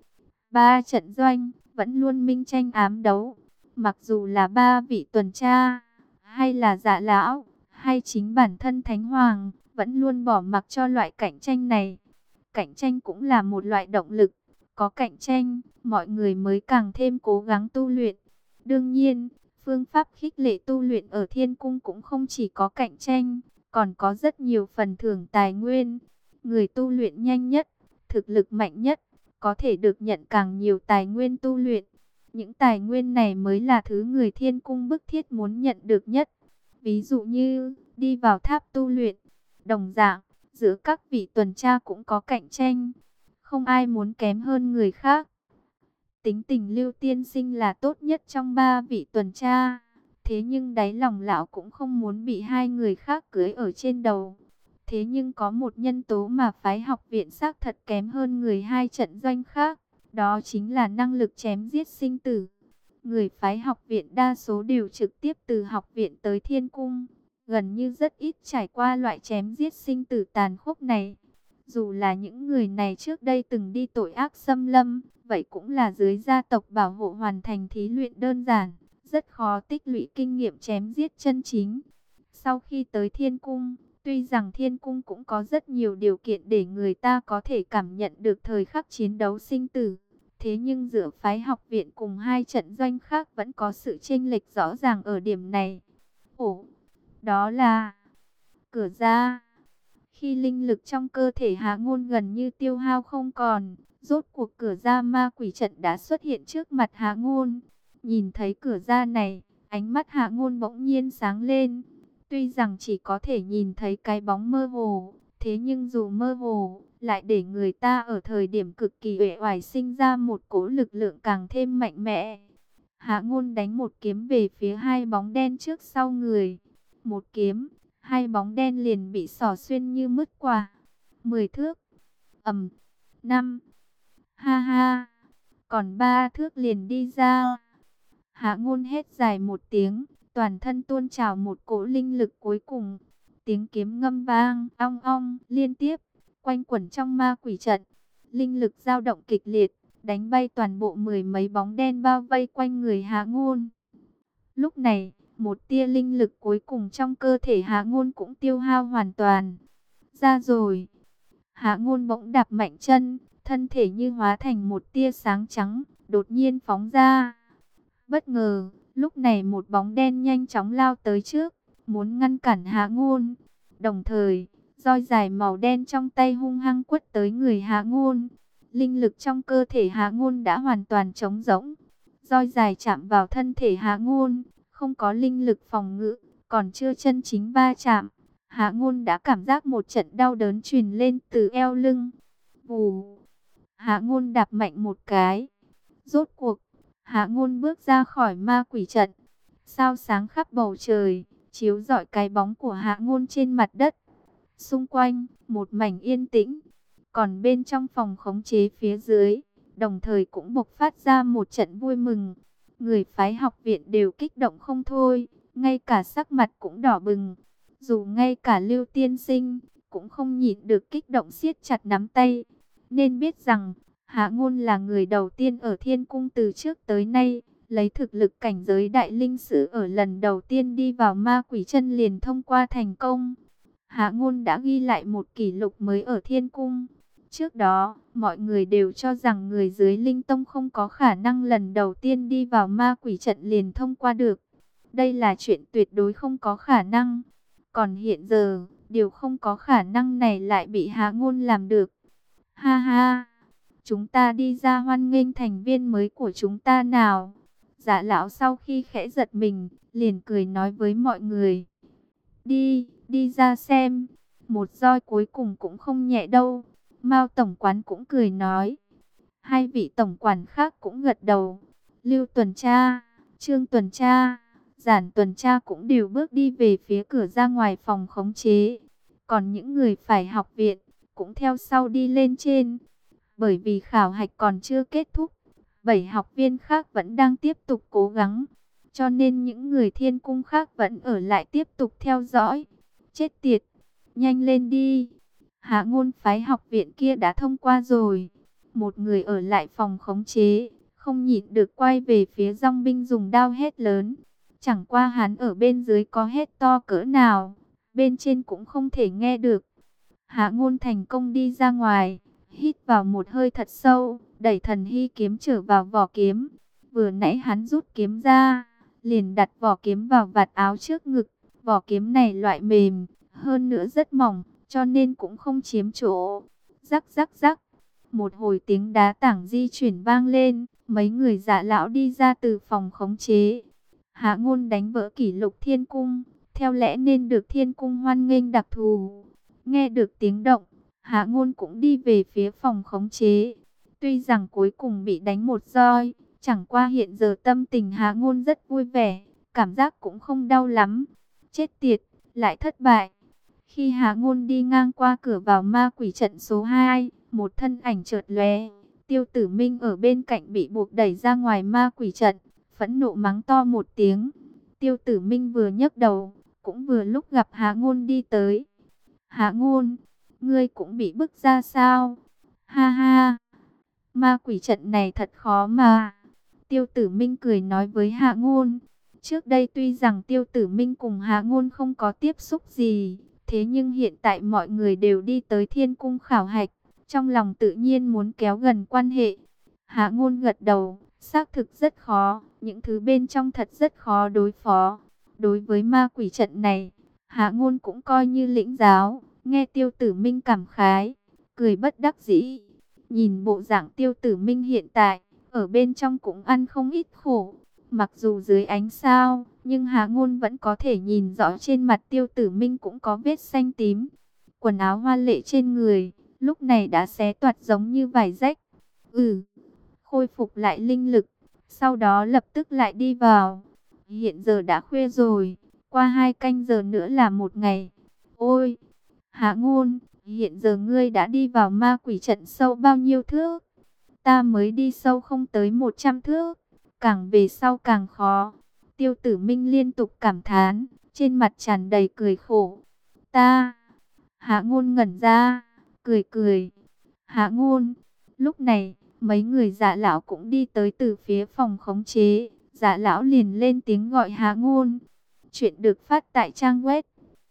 3 trận doanh vẫn luôn minh tranh ám đấu. Mặc dù là 3 vị tuần tra, hay là Dạ lão, hay chính bản thân Thánh Hoàng, vẫn luôn bỏ mặc cho loại cạnh tranh này. Cạnh tranh cũng là một loại động lực. Có cạnh tranh, mọi người mới càng thêm cố gắng tu luyện. Đương nhiên, Phương pháp khích lệ tu luyện ở Thiên Cung cũng không chỉ có cạnh tranh, còn có rất nhiều phần thưởng tài nguyên. Người tu luyện nhanh nhất, thực lực mạnh nhất, có thể được nhận càng nhiều tài nguyên tu luyện. Những tài nguyên này mới là thứ người Thiên Cung bức thiết muốn nhận được nhất. Ví dụ như, đi vào tháp tu luyện. Đồng dạng, giữa các vị tuần tra cũng có cạnh tranh. Không ai muốn kém hơn người khác. Tính tình Lưu tiên sinh là tốt nhất trong ba vị tuần tra. Thế nhưng đáy lòng lão cũng không muốn bị hai người khác cưỡi ở trên đầu. Thế nhưng có một nhân tố mà phái học viện xác thật kém hơn người hai trận doanh khác. Đó chính là năng lực chém giết sinh tử. Người phái học viện đa số đều trực tiếp từ học viện tới Thiên Cung. Gần như rất ít trải qua loại chém giết sinh tử tàn khốc này. Dù là những người này trước đây từng đi tội ác xâm lâm, vậy cũng là dưới gia tộc bảo hộ hoàn thành thí luyện đơn giản, rất khó tích lũy kinh nghiệm chém giết chân chính. Sau khi tới Thiên Cung, tuy rằng Thiên Cung cũng có rất nhiều điều kiện để người ta có thể cảm nhận được thời khắc chiến đấu sinh tử. Thế nhưng giữa phái học viện cùng hai trận doanh khác vẫn có sự chênh lệch rõ ràng ở điểm này. Ồ, đó là cửa ra. Khi linh lực trong cơ thể Hạ Ngôn gần như tiêu hao không còn, rốt cuộc cửa ra ma quỷ trận đã xuất hiện trước mặt Hạ Ngôn. Nhìn thấy cửa ra này, ánh mắt Hạ Ngôn bỗng nhiên sáng lên. Tuy rằng chỉ có thể nhìn thấy cái bóng mơ hồ, thế nhưng dù mơ hồ, lại để người ta ở thời điểm cực kỳ uể oải sinh ra một cỗ lực lượng càng thêm mạnh mẽ. Hạ Ngôn đánh một kiếm về phía hai bóng đen trước sau người. Một kiếm, hai bóng đen liền bị xỏ xuyên như mứt quả. 10 thước. Ầm. 5. Ha ha. Còn 3 thước liền đi ra. Hạ Ngôn hét dài một tiếng, toàn thân tuôn trào một cỗ linh lực cuối cùng. Tiếng kiếm ngâm vang, ong ong, liên tiếp, quanh quẩn trong ma quỷ trận. Linh lực dao động kịch liệt, đánh bay toàn bộ mười mấy bóng đen bao vây quanh người Hạ Ngôn. Lúc này, một tia linh lực cuối cùng trong cơ thể Hạ Ngôn cũng tiêu hao hoàn toàn. Ra rồi. Hạ Ngôn bỗng đạp mạnh chân, thân thể như hóa thành một tia sáng trắng, đột nhiên phóng ra. Bất ngờ, lúc này một bóng đen nhanh chóng lao tới trước, muốn ngăn cản Hạ Ngôn. Đồng thời, roi dài màu đen trong tay hung hăng quất tới người Hạ Ngôn. Linh lực trong cơ thể Hạ Ngôn đã hoàn toàn trống rỗng. Roi dài chạm vào thân thể Hạ Ngôn, không có linh lực phòng ngự, còn chưa chân chính va chạm. Hạ Ngôn đã cảm giác một trận đau đớn truyền lên từ eo lưng. Vù. Hạ Ngôn đạp mạnh một cái. Rốt cuộc, Hạ Ngôn bước ra khỏi ma quỷ trận. Sao sáng khắp bầu trời, chiếu rọi cái bóng của Hạ Ngôn trên mặt đất. Xung quanh, một mảnh yên tĩnh. Còn bên trong phòng khống chế phía dưới, đồng thời cũng bộc phát ra một trận vui mừng. Người phái học viện đều kích động không thôi, ngay cả sắc mặt cũng đỏ bừng. Dù ngay cả Lưu tiên sinh cũng không nhịn được kích động siết chặt nắm tay. Nên biết rằng, Hạ Ngôn là người đầu tiên ở Thiên Cung từ trước tới nay, lấy thực lực cảnh giới đại linh sử ở lần đầu tiên đi vào ma quỷ chân liền thông qua thành công. Hạ Ngôn đã ghi lại một kỷ lục mới ở Thiên Cung. Trước đó, mọi người đều cho rằng người dưới Linh Tông không có khả năng lần đầu tiên đi vào ma quỷ trận liền thông qua được. Đây là chuyện tuyệt đối không có khả năng. Còn hiện giờ, điều không có khả năng này lại bị Hạ Ngôn làm được. Ha ha, chúng ta đi ra hoan nghênh thành viên mới của chúng ta nào. Dạ lão sau khi khẽ giật mình, liền cười nói với mọi người. Đi ra xem, một roi cuối cùng cũng không nhẹ đâu. Mao tổng quán cũng cười nói. Hai vị tổng quản khác cũng gật đầu. Lưu tuần tra, Trương tuần tra, Giản tuần tra cũng đều bước đi về phía cửa ra ngoài phòng khống chế. Còn những người phải học viện cũng theo sau đi lên trên. Bởi vì khảo hạch còn chưa kết thúc, 7 học viên khác vẫn đang tiếp tục cố gắng. Cho nên những người Thiên Cung khác vẫn ở lại tiếp tục theo dõi. Chết tiệt, nhanh lên đi. Hạ Ngôn phái học viện kia đã thông qua rồi. Một người ở lại phòng khống chế, không nhịn được quay về phía dòng binh dùng đao hét lớn. Chẳng qua hắn ở bên dưới có hét to cỡ nào, bên trên cũng không thể nghe được. Hạ Ngôn thành công đi ra ngoài, hít vào một hơi thật sâu, đẩy thần hy kiếm trở vào vỏ kiếm. Vừa nãy hắn rút kiếm ra, liền đặt vỏ kiếm vào vạt áo trước ngực. Vỏ kiếm này loại mềm, hơn nữa rất mỏng, cho nên cũng không chiếm chỗ. Rắc rắc rắc, một hồi tiếng đá tảng di chuyển vang lên, mấy người Dạ lão đi ra từ phòng khống chế. Hạ Ngôn đánh vỡ kỷ lục thiên cung, theo lẽ nên được thiên cung hoan nghênh đặc thù. Nghe được tiếng động, Hạ Ngôn cũng đi về phía phòng khống chế. Tuy rằng cuối cùng bị đánh một roi, chẳng qua hiện giờ tâm tình Hạ Ngôn rất vui vẻ, cảm giác cũng không đau lắm. Chết tiệt, lại thất bại. Khi Hạ Ngôn đi ngang qua cửa vào ma quỷ trận số 2, một thân ảnh chợt lóe. Tiêu Tử Minh ở bên cạnh bị buộc đẩy ra ngoài ma quỷ trận, phẫn nộ mắng to một tiếng. Tiêu Tử Minh vừa nhấc đầu, cũng vừa lúc gặp Hạ Ngôn đi tới. Hạ Ngôn, ngươi cũng bị bức ra sao? Ha ha, ma quỷ trận này thật khó mà. Tiêu Tử Minh cười nói với Hạ Ngôn. Trước đây tuy rằng Tiêu Tử Minh cùng Hạ Ngôn không có tiếp xúc gì, thế nhưng hiện tại mọi người đều đi tới Thiên Cung khảo hạch, trong lòng tự nhiên muốn kéo gần quan hệ. Hạ Ngôn gật đầu, xác thực rất khó, những thứ bên trong thật rất khó đối phó. Đối với ma quỷ trận này, Hạ Ngôn cũng coi như lĩnh giáo, nghe Tiêu Tử Minh cảm khái, cười bất đắc dĩ. Nhìn bộ dạng Tiêu Tử Minh hiện tại, ở bên trong cũng ăn không ít khổ. Mặc dù dưới ánh sao, nhưng Hạ Ngôn vẫn có thể nhìn rõ trên mặt Tiêu Tử Minh cũng có vết xanh tím. Quần áo hoa lệ trên người, lúc này đã xé toạc giống như vải rách. Khôi phục lại linh lực, sau đó lập tức lại đi vào. Hiện giờ đã khuya rồi, qua 2 canh giờ nữa là 1 ngày. Ôi, Hạ Ngôn, hiện giờ ngươi đã đi vào ma quỷ trận sâu bao nhiêu thước? Ta mới đi sâu không tới 100 thước, càng về sau càng khó. Tiêu Tử Minh liên tục cảm thán, trên mặt tràn đầy cười khổ. Hạ Ngôn ngẩn ra, cười cười. Hạ Ngôn, lúc này, mấy người Dạ lão cũng đi tới từ phía phòng khống chế. Dạ lão liền lên tiếng gọi Hạ Ngôn. Chuyện được phát tại trang web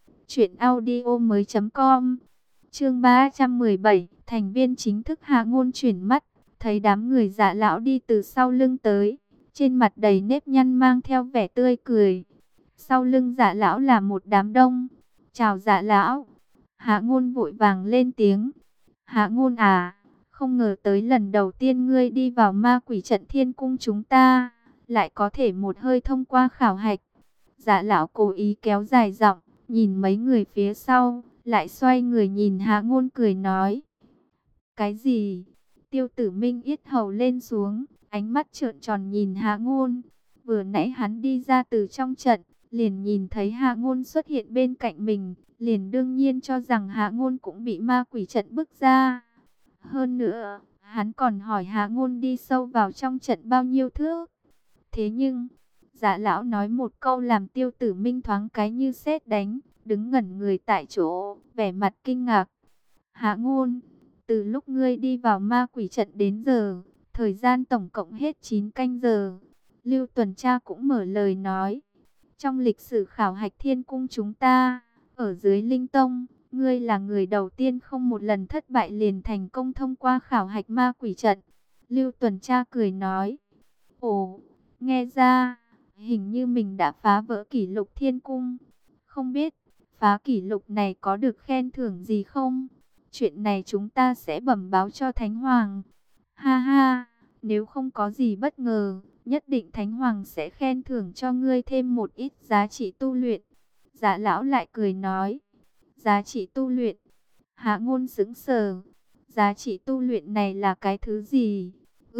truyệnaudiomoi.com. Chương 317, thành viên chính thức. Hạ Ngôn chuyển mắt, thấy đám người Dạ lão đi từ sau lưng tới, trên mặt đầy nếp nhăn mang theo vẻ tươi cười. Sau lưng Dạ lão là một đám đông. "Chào Dạ lão." Hạ Ngôn vội vàng lên tiếng. "Hạ Ngôn à, không ngờ tới lần đầu tiên ngươi đi vào ma quỷ trận Thiên Cung chúng ta, lại có thể một hơi thông qua khảo hạch." Dạ lão cố ý kéo dài giọng, nhìn mấy người phía sau, lại xoay người nhìn Hạ Ngôn cười nói. "Cái gì?" Tiêu Tử Minh yết hầu lên xuống, ánh mắt trợn tròn nhìn Hạ Ngôn. Vừa nãy hắn đi ra từ trong trận, liền nhìn thấy Hạ Ngôn xuất hiện bên cạnh mình, liền đương nhiên cho rằng Hạ Ngôn cũng bị ma quỷ trận bức ra. Hơn nữa, hắn còn hỏi Hạ Ngôn đi sâu vào trong trận bao nhiêu thước. Thế nhưng, Dạ lão nói một câu làm Tiêu Tử Minh thoáng cái như sét đánh, đứng ngẩn người tại chỗ, vẻ mặt kinh ngạc. "Hạ Ngôn, từ lúc ngươi đi vào ma quỷ trận đến giờ, thời gian tổng cộng hết 9 canh giờ." Lưu tuần tra cũng mở lời nói. "Trong lịch sử khảo hạch Thiên Cung chúng ta, ở dưới Linh Tông, ngươi là người đầu tiên không một lần thất bại liền thành công thông qua khảo hạch ma quỷ trận." Lưu tuần tra cười nói. "Ồ, nghe ra, hình như mình đã phá vỡ kỷ lục Thiên Cung. Không biết, phá kỷ lục này có được khen thưởng gì không? Chuyện này chúng ta sẽ bẩm báo cho Thánh Hoàng." "Ha ha, nếu không có gì bất ngờ, nhất định Thánh Hoàng sẽ khen thưởng cho ngươi thêm một ít giá trị tu luyện." Dạ lão lại cười nói. "Giá trị tu luyện?" Hạ Ngôn sững sờ. "Giá trị tu luyện này là cái thứ gì?"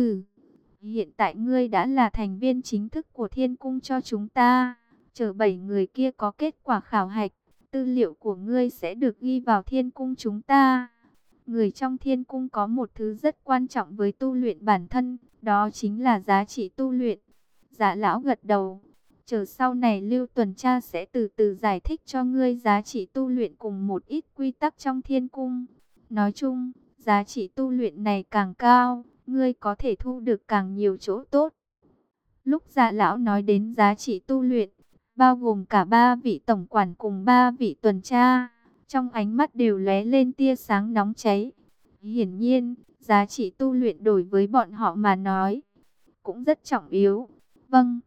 Hiện tại ngươi đã là thành viên chính thức của Thiên Cung cho chúng ta. Chờ 7 người kia có kết quả khảo hạch, tư liệu của ngươi sẽ được ghi vào Thiên Cung chúng ta. Người trong Thiên Cung có một thứ rất quan trọng với tu luyện bản thân, đó chính là giá trị tu luyện." Dạ lão gật đầu. "Chờ sau này Lưu tuần tra sẽ từ từ giải thích cho ngươi giá trị tu luyện cùng một ít quy tắc trong Thiên Cung. Nói chung, giá trị tu luyện này càng cao, ngươi có thể thu được càng nhiều chỗ tốt." Lúc Dạ lão nói đến giá trị tu luyện, bao gồm cả 3 vị tổng quản cùng 3 vị tuần tra, trong ánh mắt đều lóe lên tia sáng nóng cháy. Hiển nhiên, giá trị tu luyện đối với bọn họ mà nói cũng rất trọng yếu. "Vâng."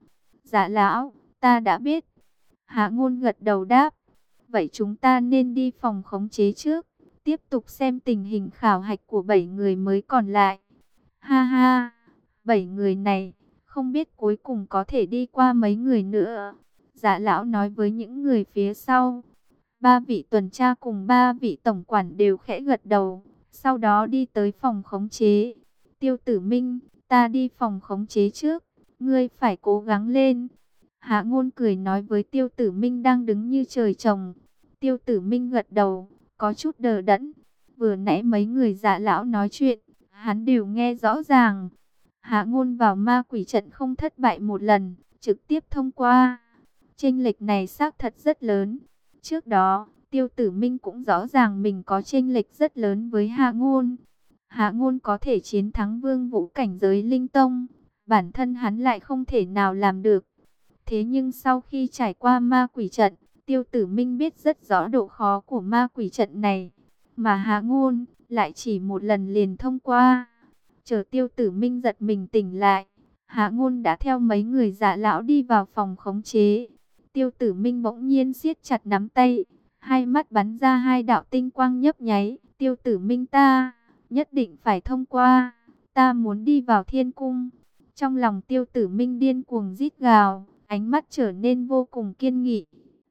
Dạ lão, ta đã biết. Hạ Ngôn gật đầu đáp. Vậy chúng ta nên đi phòng khống chế trước, tiếp tục xem tình hình khảo hạch của 7 người mới còn lại. Ha ha, 7 người này, không biết cuối cùng có thể đi qua mấy người nữa. Dạ lão nói với những người phía sau. 3 vị tuần tra cùng 3 vị tổng quản đều khẽ gật đầu, sau đó đi tới phòng khống chế. Tiêu Tử Minh, ta đi phòng khống chế trước, ngươi phải cố gắng lên. Hạ Ngôn cười nói với Tiêu Tử Minh đang đứng như trời trồng. Tiêu Tử Minh gật đầu, có chút đờ đẫn. Vừa nãy mấy người Dạ lão nói chuyện, hắn đều nghe rõ ràng. Hạ Ngôn vào ma quỷ trận không thất bại một lần, trực tiếp thông qua. Chênh lệch này xác thật rất lớn. Trước đó, Tiêu Tử Minh cũng rõ ràng mình có chênh lệch rất lớn với Hạ Ngôn. Hạ Ngôn có thể chiến thắng Vương Vũ cảnh giới Linh Tông, bản thân hắn lại không thể nào làm được. Thế nhưng sau khi trải qua ma quỷ trận, Tiêu Tử Minh biết rất rõ độ khó của ma quỷ trận này, mà Hạ Ngôn lại chỉ một lần liền thông qua. Chờ Tiêu Tử Minh giật mình tỉnh lại, Hạ Ngôn đã theo mấy người Dạ lão đi vào phòng khống chế. Tiêu Tử Minh bỗng nhiên siết chặt nắm tay, hai mắt bắn ra hai đạo tinh quang nhấp nháy. Tiêu Tử Minh, ta nhất định phải thông qua, ta muốn đi vào thiên cung. Trong lòng Tiêu Tử Minh điên cuồng rít gào, ánh mắt trở nên vô cùng kiên nghị.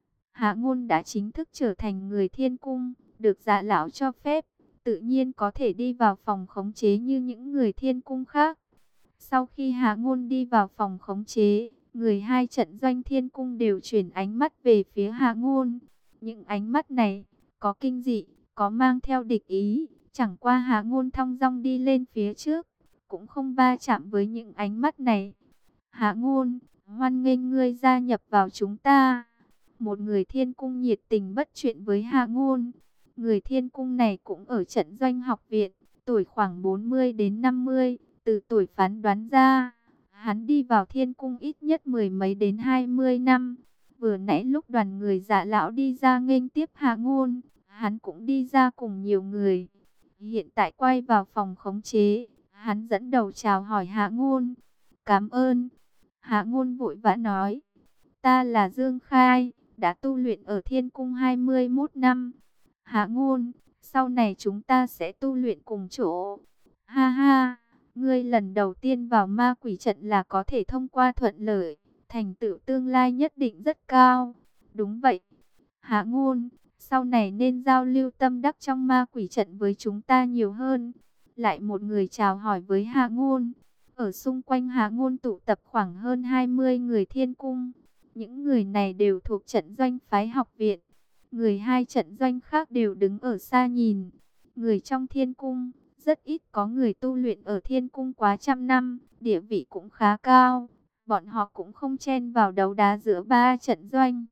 Hạ Ngôn đã chính thức trở thành người thiên cung, được Dạ lão cho phép, tự nhiên có thể đi vào phòng khống chế như những người thiên cung khác. Sau khi Hạ Ngôn đi vào phòng khống chế, người hai trận doanh thiên cung đều chuyển ánh mắt về phía Hạ Ngôn. Những ánh mắt này, có kinh dị, có mang theo địch ý, chẳng qua Hạ Ngôn thong dong đi lên phía trước, cũng không va chạm với những ánh mắt này. Hạ Ngôn, hoan nghênh ngươi gia nhập vào chúng ta. Một người thiên cung nhiệt tình bắt chuyện với Hạ Ngôn. Người thiên cung này cũng ở trận doanh học viện, tuổi khoảng 40 đến 50, từ tuổi phán đoán ra, hắn đi vào thiên cung ít nhất mười mấy đến 20 năm. Vừa nãy lúc đoàn người Dạ lão đi ra nghênh tiếp Hạ Ngôn, hắn cũng đi ra cùng nhiều người. Hiện tại quay vào phòng khống chế, hắn dẫn đầu chào hỏi Hạ Ngôn. Cảm ơn. Hạ Ngôn vội vã nói, ta là Dương Khai, đã tu luyện ở thiên cung 21 năm. Hạ Ngôn, sau này chúng ta sẽ tu luyện cùng chỗ. Ha ha, ngươi lần đầu tiên vào ma quỷ trận là có thể thông qua thuận lợi, thành tựu tương lai nhất định rất cao. Đúng vậy. Hạ Ngôn, sau này nên giao lưu tâm đắc trong ma quỷ trận với chúng ta nhiều hơn. Lại một người chào hỏi với Hạ Ngôn. Ở xung quanh Hạ Ngôn tụ tập khoảng hơn 20 người thiên cung. Những người này đều thuộc trận doanh phái học viện. Người hai trận doanh khác đều đứng ở xa nhìn. Người trong thiên cung, rất ít có người tu luyện ở thiên cung quá trăm năm, địa vị cũng khá cao. Bọn họ cũng không chen vào đấu đá giữa ba trận doanh.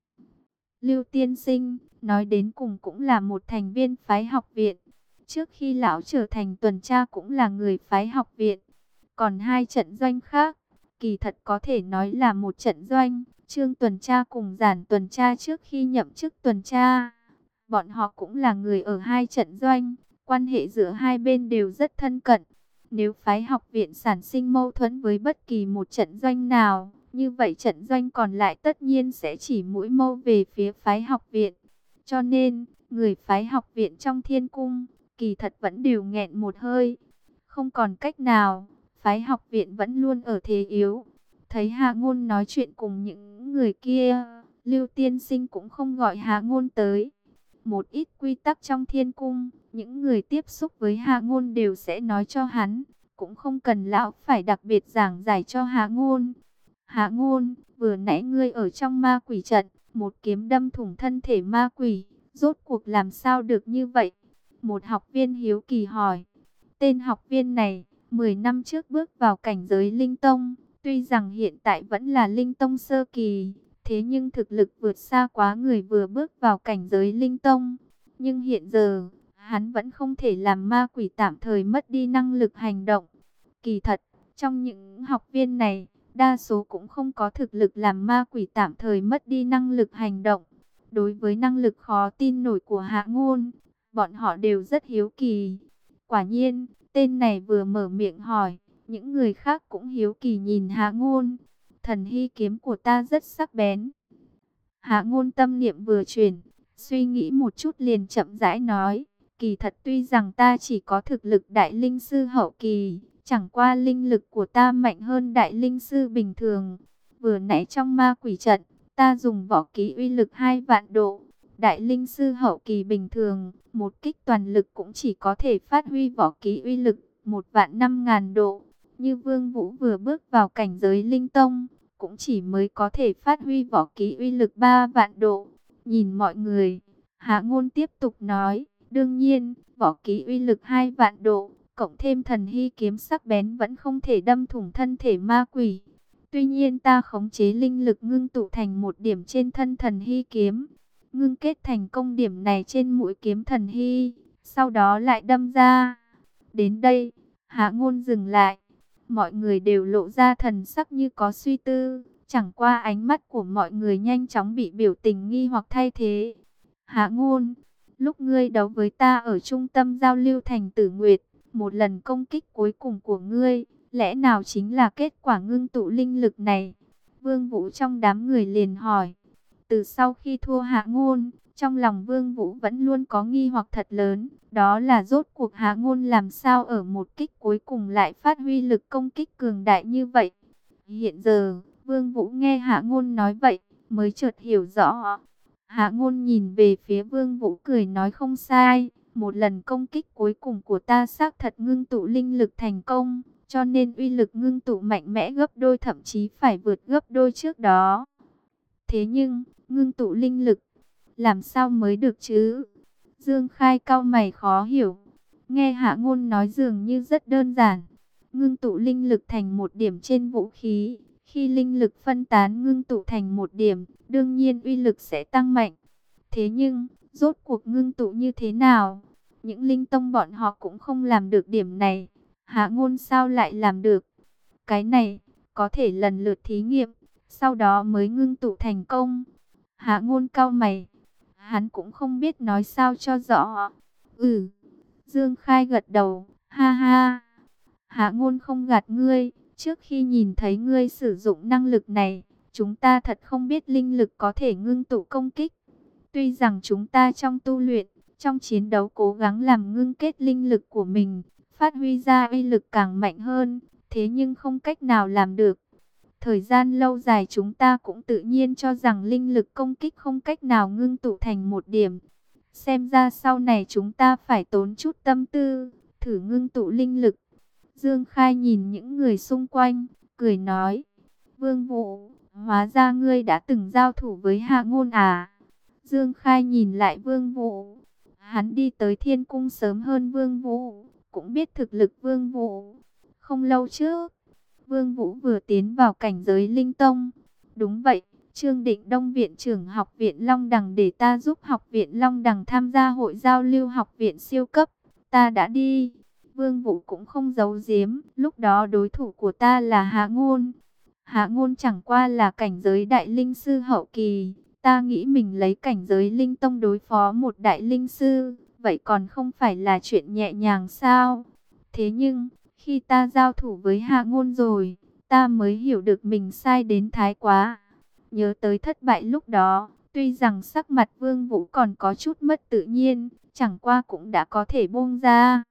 Lưu Tiên Sinh, nói đến cùng cũng là một thành viên phái học viện. Trước khi lão trở thành tuần tra cũng là người phái học viện. Còn hai trận doanh khác, kỳ thật có thể nói là một trận doanh. Trương tuần tra cùng Giản tuần tra trước khi nhậm chức tuần tra, bọn họ cũng là người ở hai trận doanh, quan hệ giữa hai bên đều rất thân cận. Nếu phái học viện sản sinh mâu thuẫn với bất kỳ một trận doanh nào, như vậy trận doanh còn lại tất nhiên sẽ chỉ mũi mâu về phía phái học viện. Cho nên, người phái học viện trong thiên cung, kỳ thật vẫn đều nghẹn một hơi. Không còn cách nào, phái học viện vẫn luôn ở thế yếu. Thấy Hạ Ngôn nói chuyện cùng những người kia, Lưu Tiên Sinh cũng không gọi Hạ Ngôn tới. Một ít quy tắc trong thiên cung, những người tiếp xúc với Hạ Ngôn đều sẽ nói cho hắn, cũng không cần lão phải đặc biệt giảng giải cho Hạ Ngôn. Hạ Ngôn, vừa nãy ngươi ở trong ma quỷ trận, một kiếm đâm thủng thân thể ma quỷ, rốt cuộc làm sao được như vậy? Một học viên hiếu kỳ hỏi. Tên học viên này, 10 năm trước bước vào cảnh giới Linh Tông, tuy rằng hiện tại vẫn là Linh Tông sơ kỳ, thế nhưng thực lực vượt xa quá người vừa bước vào cảnh giới Linh Tông. Nhưng hiện giờ, hắn vẫn không thể làm ma quỷ tạm thời mất đi năng lực hành động. Kỳ thật, trong những học viên này, đa số cũng không có thực lực làm ma quỷ tạm thời mất đi năng lực hành động. Đối với năng lực khó tin nổi của Hạ Ngôn, bọn họ đều rất hiếu kỳ. Quả nhiên, tên này vừa mở miệng hỏi, những người khác cũng hiếu kỳ nhìn Hạ Ngôn. thần hy kiếm của ta rất sắc bén. Hạ Ngôn tâm niệm vừa chuyển, suy nghĩ một chút liền chậm rãi nói, kỳ thật tuy rằng ta chỉ có thực lực đại linh sư hậu kỳ, chẳng qua linh lực của ta mạnh hơn đại linh sư bình thường. Vừa nãy trong ma quỷ trận, ta dùng võ kỹ uy lực 2 vạn độ. Đại linh sư hậu kỳ bình thường, một kích toàn lực cũng chỉ có thể phát huy võ kỹ uy lực 1.500.000 độ. Như Vương Vũ vừa bước vào cảnh giới linh tông, cũng chỉ mới có thể phát huy võ kỹ uy lực 3 vạn độ. Nhìn mọi người, Hạ Ngôn tiếp tục nói, đương nhiên, võ kỹ uy lực 2 vạn độ, cộng thêm thần hy kiếm sắc bén vẫn không thể đâm thủng thân thể ma quỷ. Tuy nhiên ta khống chế linh lực ngưng tụ thành một điểm trên thân thần hy kiếm, ngưng kết thành công điểm này trên mũi kiếm thần hy, sau đó lại đâm ra. Đến đây, Hạ Ngôn dừng lại. Mọi người đều lộ ra thần sắc như có suy tư, chẳng qua ánh mắt của mọi người nhanh chóng bị biểu tình nghi hoặc thay thế. Hạ Ngôn, lúc ngươi đấu với ta ở trung tâm giao lưu thành Tử Nguyệt, một lần công kích cuối cùng của ngươi, lẽ nào chính là kết quả ngưng tụ linh lực này? Vương Vũ trong đám người liền hỏi. Từ sau khi thua Hạ Ngôn, trong lòng Vương Vũ vẫn luôn có nghi hoặc thật lớn, đó là rốt cuộc Hạ Ngôn làm sao ở một kích cuối cùng lại phát huy lực công kích cường đại như vậy. Hiện giờ, Vương Vũ nghe Hạ Ngôn nói vậy, mới chợt hiểu rõ. Hạ Ngôn nhìn về phía Vương Vũ cười nói không sai, một lần công kích cuối cùng của ta xác thật ngưng tụ linh lực thành công, cho nên uy lực ngưng tụ mạnh mẽ gấp đôi, thậm chí phải vượt gấp đôi trước đó. Thế nhưng, ngưng tụ linh lực, làm sao mới được chứ? Dương Khai cau mày khó hiểu. Nghe Hạ Ngôn nói dường như rất đơn giản. Ngưng tụ linh lực thành một điểm trên vũ khí. Khi linh lực phân tán ngưng tụ thành một điểm, đương nhiên uy lực sẽ tăng mạnh. Thế nhưng, rốt cuộc ngưng tụ như thế nào? Những linh tông bọn họ cũng không làm được điểm này. Hạ Ngôn sao lại làm được? Cái này, có thể lần lượt thí nghiệm, sau đó mới ngưng tụ thành công. Hạ Ngôn cau mày. Hắn cũng không biết nói sao cho rõ. Dương Khai gật đầu. Ha ha. Hạ Ngôn không gạt ngươi. Trước khi nhìn thấy ngươi sử dụng năng lực này, chúng ta thật không biết linh lực có thể ngưng tụ công kích. Tuy rằng chúng ta trong tu luyện, trong chiến đấu cố gắng làm ngưng kết linh lực của mình, phát huy ra uy lực càng mạnh hơn, thế nhưng không cách nào làm được. Thời gian lâu dài chúng ta cũng tự nhiên cho rằng linh lực công kích không cách nào ngưng tụ thành một điểm. Xem ra sau này chúng ta phải tốn chút tâm tư, thử ngưng tụ linh lực. Dương Khai nhìn những người xung quanh, cười nói, Vương Vũ, hóa ra ngươi đã từng giao thủ với Hạ Ngôn à? Dương Khai nhìn lại Vương Vũ, hắn đi tới Thiên Cung sớm hơn Vương Vũ, cũng biết thực lực Vương Vũ. Không lâu trước, Vương Vũ vừa tiến vào cảnh giới linh tông. Đúng vậy, Trương Định Đông viện trưởng học viện Long Đằng để ta giúp học viện Long Đằng tham gia hội giao lưu học viện siêu cấp. Ta đã đi. Vương Vũ cũng không giấu giếm, lúc đó đối thủ của ta là Hạ Ngôn. Hạ Ngôn chẳng qua là cảnh giới đại linh sư hậu kỳ. Ta nghĩ mình lấy cảnh giới linh tông đối phó một đại linh sư, vậy còn không phải là chuyện nhẹ nhàng sao? Thế nhưng, khi ta giao thủ với Hạ Ngôn rồi, ta mới hiểu được mình sai đến thái quá. Nhớ tới thất bại lúc đó, tuy rằng sắc mặt Vương Vũ còn có chút mất tự nhiên, chẳng qua cũng đã có thể buông ra.